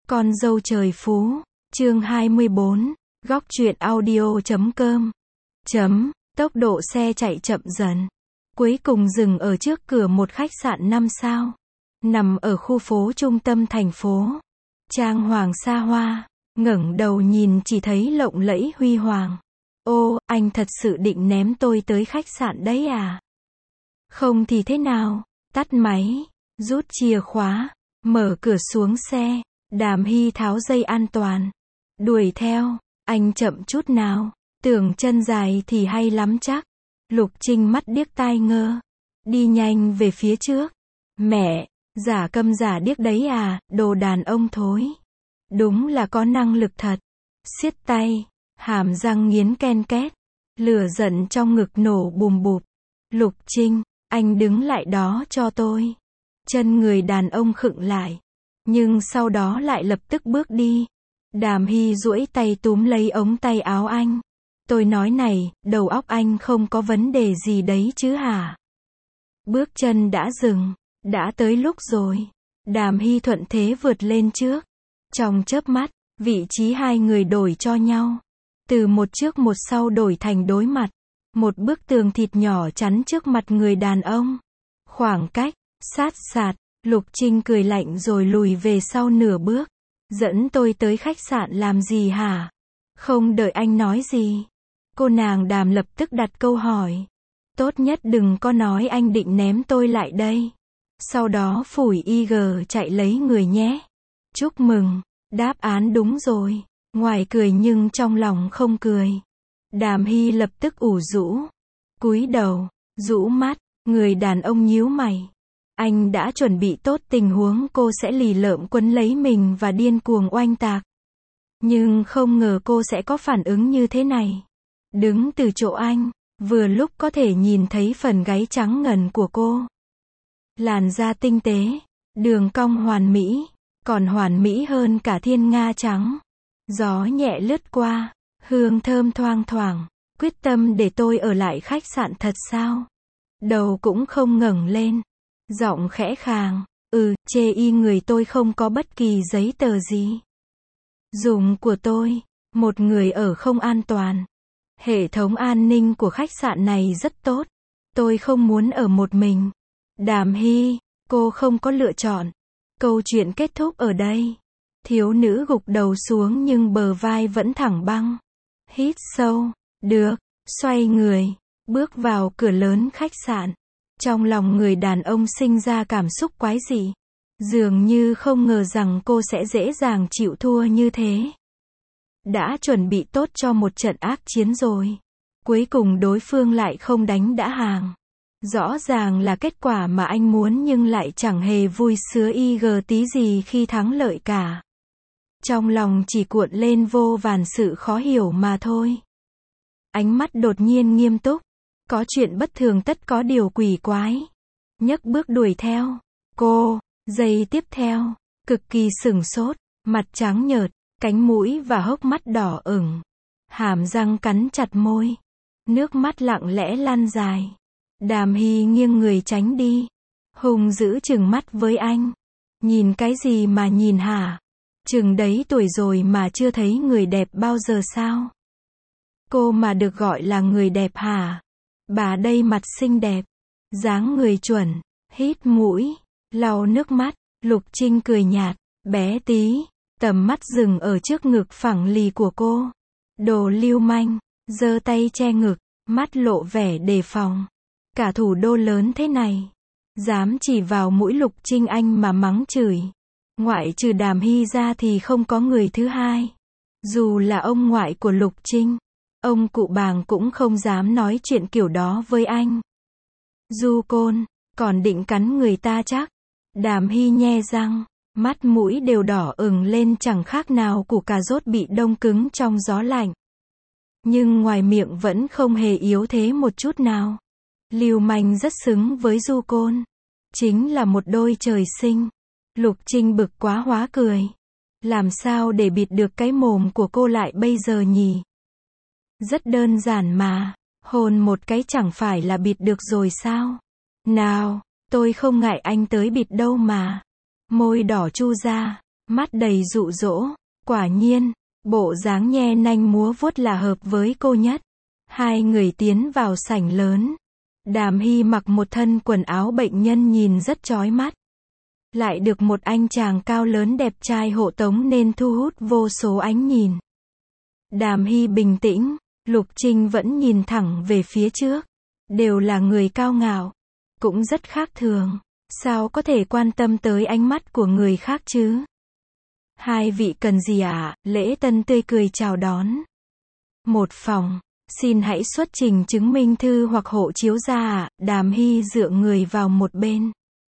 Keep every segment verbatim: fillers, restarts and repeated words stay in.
Con dâu trời phú, chương hai mươi bốn, góc truyện audio chấm com. Chấm, tốc độ xe chạy chậm dần. Cuối cùng dừng ở trước cửa một khách sạn năm sao. Nằm ở khu phố trung tâm thành phố. Trang hoàng xa hoa, ngẩng đầu nhìn chỉ thấy lộng lẫy huy hoàng. Ô, anh thật sự định ném tôi tới khách sạn đấy à? Không thì thế nào? Tắt máy, rút chìa khóa, mở cửa xuống xe. Đàm Hy tháo dây an toàn, đuổi theo, anh chậm chút nào, tưởng chân dài thì hay lắm chắc. Lục Trinh mắt điếc tai ngơ, đi nhanh về phía trước. Mẹ, giả câm giả điếc đấy à, đồ đàn ông thối. Đúng là có năng lực thật. Siết tay, hàm răng nghiến ken két, lửa giận trong ngực nổ bùm bụp. Lục Trinh, anh đứng lại đó cho tôi. Chân người đàn ông khựng lại. Nhưng sau đó lại lập tức bước đi. Đàm Hy duỗi tay túm lấy ống tay áo anh. Tôi nói này, đầu óc anh không có vấn đề gì đấy chứ hả? Bước chân đã dừng. Đã tới lúc rồi. Đàm Hy thuận thế vượt lên trước. Trong chớp mắt, vị trí hai người đổi cho nhau. Từ một trước một sau đổi thành đối mặt. Một bức tường thịt nhỏ chắn trước mặt người đàn ông. Khoảng cách, sát sạt. Lục Trinh cười lạnh rồi lùi về sau nửa bước. Dẫn tôi tới khách sạn làm gì hả? Không đợi anh nói gì. Cô nàng Đàm lập tức đặt câu hỏi. Tốt nhất đừng có nói anh định ném tôi lại đây. Sau đó phủi i giê chạy lấy người nhé. Chúc mừng, đáp án đúng rồi. Ngoài cười nhưng trong lòng không cười. Đàm Hy lập tức ủ rũ. Cúi đầu, rũ mắt, người đàn ông nhíu mày. Anh đã chuẩn bị tốt tình huống cô sẽ lì lợm quấn lấy mình và điên cuồng oanh tạc. Nhưng không ngờ cô sẽ có phản ứng như thế này. Đứng từ chỗ anh, vừa lúc có thể nhìn thấy phần gáy trắng ngần của cô. Làn da tinh tế, đường cong hoàn mỹ, còn hoàn mỹ hơn cả thiên nga trắng. Gió nhẹ lướt qua, hương thơm thoang thoảng, quyết tâm để tôi ở lại khách sạn thật sao? Đầu cũng không ngẩng lên. Giọng khẽ khàng, ừ, chê y người tôi không có bất kỳ giấy tờ gì. Dùng của tôi, một người ở không an toàn. Hệ thống an ninh của khách sạn này rất tốt. Tôi không muốn ở một mình. Đàm Hy, cô không có lựa chọn. Câu chuyện kết thúc ở đây. Thiếu nữ gục đầu xuống nhưng bờ vai vẫn thẳng băng. Hít sâu, được, xoay người, bước vào cửa lớn khách sạn. Trong lòng người đàn ông sinh ra cảm xúc quái dị. Dường như không ngờ rằng cô sẽ dễ dàng chịu thua như thế. Đã chuẩn bị tốt cho một trận ác chiến rồi. Cuối cùng đối phương lại không đánh đã hàng. Rõ ràng là kết quả mà anh muốn nhưng lại chẳng hề vui sướng i giê tí gì khi thắng lợi cả. Trong lòng chỉ cuộn lên vô vàn sự khó hiểu mà thôi. Ánh mắt đột nhiên nghiêm túc. Có chuyện bất thường tất có điều quỷ quái. Nhấc bước đuổi theo. Cô, giây tiếp theo, cực kỳ sửng sốt, mặt trắng nhợt, cánh mũi và hốc mắt đỏ ửng. Hàm răng cắn chặt môi. Nước mắt lặng lẽ lan dài. Đàm Hy nghiêng người tránh đi. Hùng dữ trừng mắt với anh. Nhìn cái gì mà nhìn hả? Chừng đấy tuổi rồi mà chưa thấy người đẹp bao giờ sao? Cô mà được gọi là người đẹp hả? Bà đây mặt xinh đẹp, dáng người chuẩn, hít mũi, lau nước mắt. Lục Trinh cười nhạt, bé tí, tầm mắt dừng ở trước ngực phẳng lì của cô. Đồ lưu manh, giơ tay che ngực, mắt lộ vẻ đề phòng. Cả thủ đô lớn thế này, dám chỉ vào mũi Lục Trinh anh mà mắng chửi. Ngoại trừ Đàm Hy ra thì không có người thứ hai. Dù là ông ngoại của Lục Trinh, ông cụ Bàng cũng không dám nói chuyện kiểu đó với anh. Du Côn, còn định cắn người ta chắc. Đàm Hy nhe răng, mắt mũi đều đỏ ửng lên chẳng khác nào củ cà rốt bị đông cứng trong gió lạnh. Nhưng ngoài miệng vẫn không hề yếu thế một chút nào. Lưu manh rất xứng với Du Côn. Chính là một đôi trời sinh. Lục Trinh bực quá hóa cười. Làm sao để bịt được cái mồm của cô lại bây giờ nhỉ? Rất đơn giản mà, hôn một cái chẳng phải là bịt được rồi sao? Nào, tôi không ngại anh tới bịt đâu mà. Môi đỏ chu ra, mắt đầy dụ dỗ. Quả nhiên, bộ dáng nhe nanh múa vuốt là hợp với cô nhất. Hai người tiến vào sảnh lớn. Đàm Hy mặc một thân quần áo bệnh nhân nhìn rất chói mắt. Lại được một anh chàng cao lớn đẹp trai hộ tống nên thu hút vô số ánh nhìn. Đàm Hy bình tĩnh, Lục Trinh vẫn nhìn thẳng về phía trước. Đều là người cao ngạo, cũng rất khác thường. Sao có thể quan tâm tới ánh mắt của người khác chứ? Hai vị cần gì ạ? À? Lễ Tân tươi cười chào đón. Một phòng, xin hãy xuất trình chứng minh thư hoặc hộ chiếu ra ạ. À? Đàm Hy dựa người vào một bên.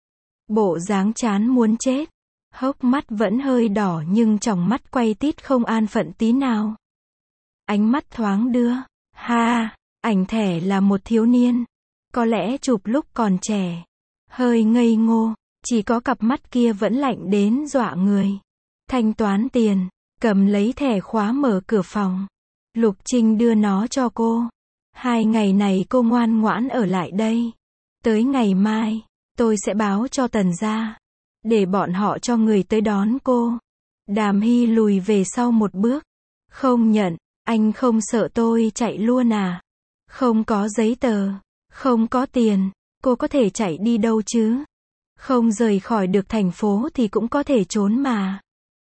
Bộ dáng chán muốn chết. Hốc mắt vẫn hơi đỏ nhưng tròng mắt quay tít không an phận tí nào. Ánh mắt thoáng đưa. Ha, ảnh thẻ là một thiếu niên. Có lẽ chụp lúc còn trẻ. Hơi ngây ngô, chỉ có cặp mắt kia vẫn lạnh đến dọa người. Thanh toán tiền, cầm lấy thẻ khóa mở cửa phòng. Lục Trinh đưa nó cho cô. Hai ngày này cô ngoan ngoãn ở lại đây. Tới ngày mai, tôi sẽ báo cho Tần gia. Để bọn họ cho người tới đón cô. Đàm Hy lùi về sau một bước. Không nhận, anh không sợ tôi chạy luôn à? Không có giấy tờ, không có tiền, cô có thể chạy đi đâu chứ? Không rời khỏi được thành phố thì cũng có thể trốn mà.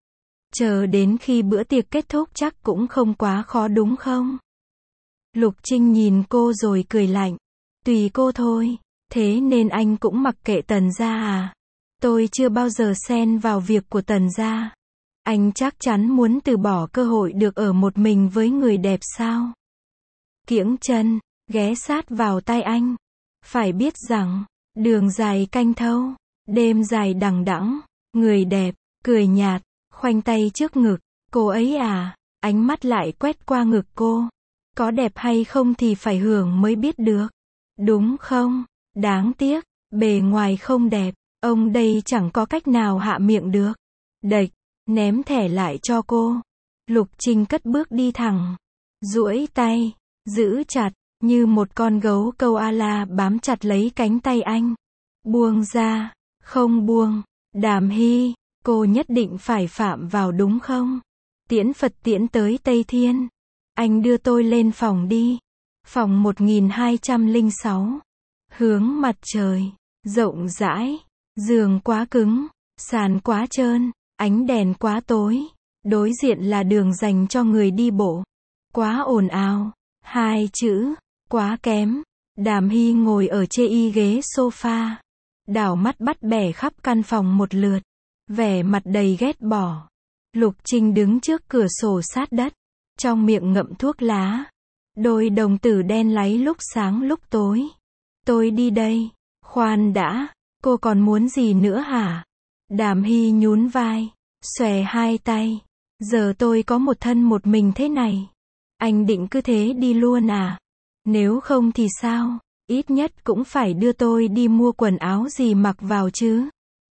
Chờ đến khi bữa tiệc kết thúc chắc cũng không quá khó đúng không? Lục Trinh nhìn cô rồi cười lạnh. Tùy cô thôi, thế nên anh cũng mặc kệ Tần gia à? Tôi chưa bao giờ xen vào việc của Tần gia. Anh chắc chắn muốn từ bỏ cơ hội được ở một mình với người đẹp sao? Kiễng chân, ghé sát vào tai anh. Phải biết rằng, đường dài canh thâu, đêm dài đằng đẵng, người đẹp, cười nhạt, khoanh tay trước ngực. Cô ấy à, ánh mắt lại quét qua ngực cô. Có đẹp hay không thì phải hưởng mới biết được. Đúng không? Đáng tiếc, bề ngoài không đẹp, ông đây chẳng có cách nào hạ miệng được. Đệch, ném thẻ lại cho cô. Lục Trinh cất bước đi thẳng. Duỗi tay, giữ chặt, như một con gấu koala bám chặt lấy cánh tay anh. Buông ra, không buông. Đàm Hy, cô nhất định phải phạm vào đúng không? Tiễn Phật tiễn tới Tây Thiên. Anh đưa tôi lên phòng đi. Phòng một nghìn hai trăm lẻ sáu. Hướng mặt trời, rộng rãi, giường quá cứng, sàn quá trơn, ánh đèn quá tối. Đối diện là đường dành cho người đi bộ. Quá ồn ào. Hai chữ, quá kém. Đàm Hy ngồi ở chê y ghế sofa. Đảo mắt bắt bẻ khắp căn phòng một lượt. Vẻ mặt đầy ghét bỏ. Lục Trinh đứng trước cửa sổ sát đất. Trong miệng ngậm thuốc lá. Đôi đồng tử đen láy lúc sáng lúc tối. Tôi đi đây. Khoan đã. Cô còn muốn gì nữa hả? Đàm Hy nhún vai. Xòe hai tay. Giờ tôi có một thân một mình thế này. Anh định cứ thế đi luôn à? Nếu không thì sao? Ít nhất cũng phải đưa tôi đi mua quần áo gì mặc vào chứ.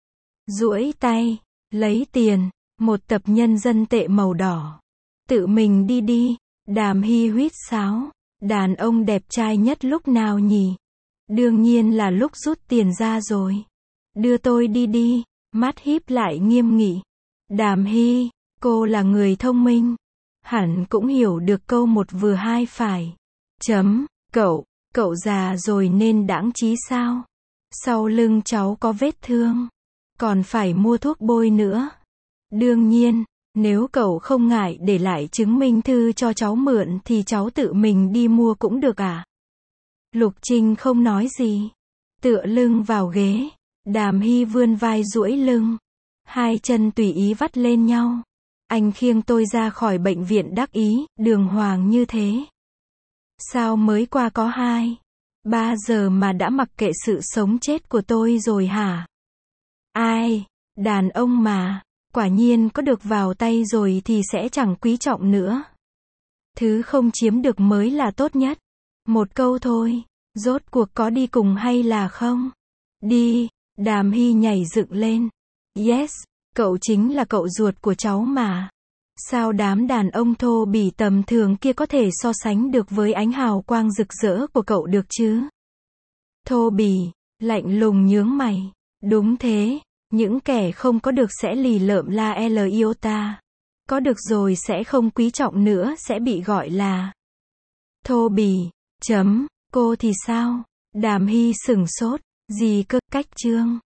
Duỗi tay. Lấy tiền. Một tập nhân dân tệ màu đỏ. Tự mình đi đi. Đàm Hy huýt sáo. Đàn ông đẹp trai nhất lúc nào nhỉ? Đương nhiên là lúc rút tiền ra rồi. Đưa tôi đi đi. Mắt híp lại nghiêm nghị. Đàm Hy, cô là người thông minh. Hẳn cũng hiểu được câu một vừa hai phải. Chấm, cậu, cậu già rồi nên đãng trí sao? Sau lưng cháu có vết thương. Còn phải mua thuốc bôi nữa. Đương nhiên, nếu cậu không ngại để lại chứng minh thư cho cháu mượn thì cháu tự mình đi mua cũng được à? Lục Trinh không nói gì. Tựa lưng vào ghế. Đàm Hy vươn vai duỗi lưng. Hai chân tùy ý vắt lên nhau. Anh khiêng tôi ra khỏi bệnh viện đắc ý, đường hoàng như thế. Sao mới qua có hai, ba giờ mà đã mặc kệ sự sống chết của tôi rồi hả? Ai, đàn ông mà, quả nhiên có được vào tay rồi thì sẽ chẳng quý trọng nữa. Thứ không chiếm được mới là tốt nhất. Một câu thôi, rốt cuộc có đi cùng hay là không? Đi, Đàm Hy nhảy dựng lên. Yes, cậu chính là cậu ruột của cháu mà. Sao đám đàn ông thô bỉ tầm thường kia có thể so sánh được với ánh hào quang rực rỡ của cậu được chứ? Thô bỉ, lạnh lùng nhướng mày. Đúng thế, Những kẻ không có được sẽ lì lợm la l iota. Có được rồi sẽ không quý trọng nữa sẽ bị gọi là thô bỉ. Chấm, cô thì sao? Đàm Hy sửng sốt. Gì cơ, cách chương.